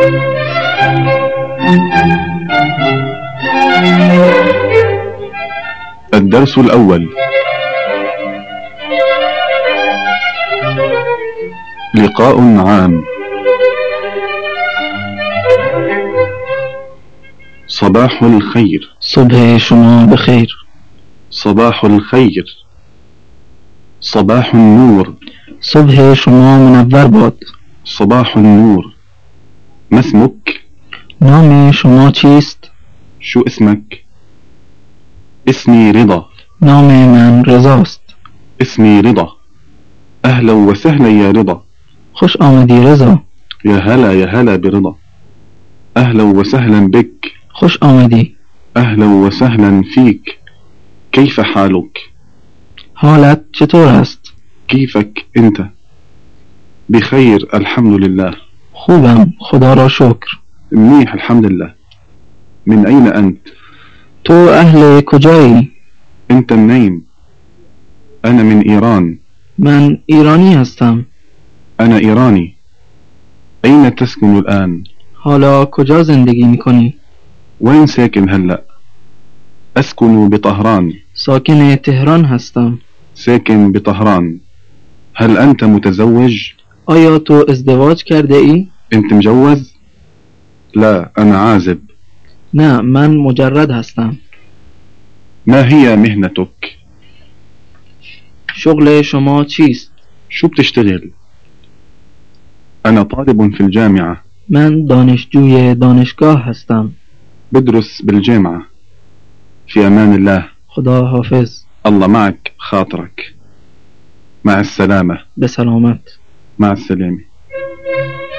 الدرس الأول. لقاء عام. صباح الخير. صبح شما بخير. صباح الخير. صباح النور. صبح شما منور باد. صباح النور. ما اسمك؟ نام شما چیست؟ شو اسمك؟ اسمي رضا. نام من رضاست. اسمي رضا. أهلا وسهلا يا رضا. خوش آمدی رضا. يا هلا برضا. أهلا وسهلا بك. خوش آمدی. أهلا وسهلا فيك. كيف حالك؟ حالت چطور است؟ كيفك أنت؟ بخير الحمد لله. خوبم خدا را شکر. منيح الحمد لله. من أين أنت؟ تو اهل کجایی؟ أنت منين؟ أنا من إيران. من ایرانی هستم. أنا إيراني. أين تسكن الآن؟ حالا کجا زندگی میکنی؟ وين ساكن هلأ؟ أسكن بطهران. ساکن تهران هستم. ساكن بطهران. هل أنت متزوج؟ آیا تو ازدواج کرده ای؟ أنت مجوز؟ لا أنا عازب. نه من مجرد هستم. ما هي مهنتك؟ شغل شما چیست؟ شو بتشتغل؟ أنا طالب في الجامعة. من دانشجوی دانشگاه هستم. بدرس بالجامعة. في أمان الله. خدا حافظ. الله معك خاطرك. مع السلامة. به سلامت. مع السلامة.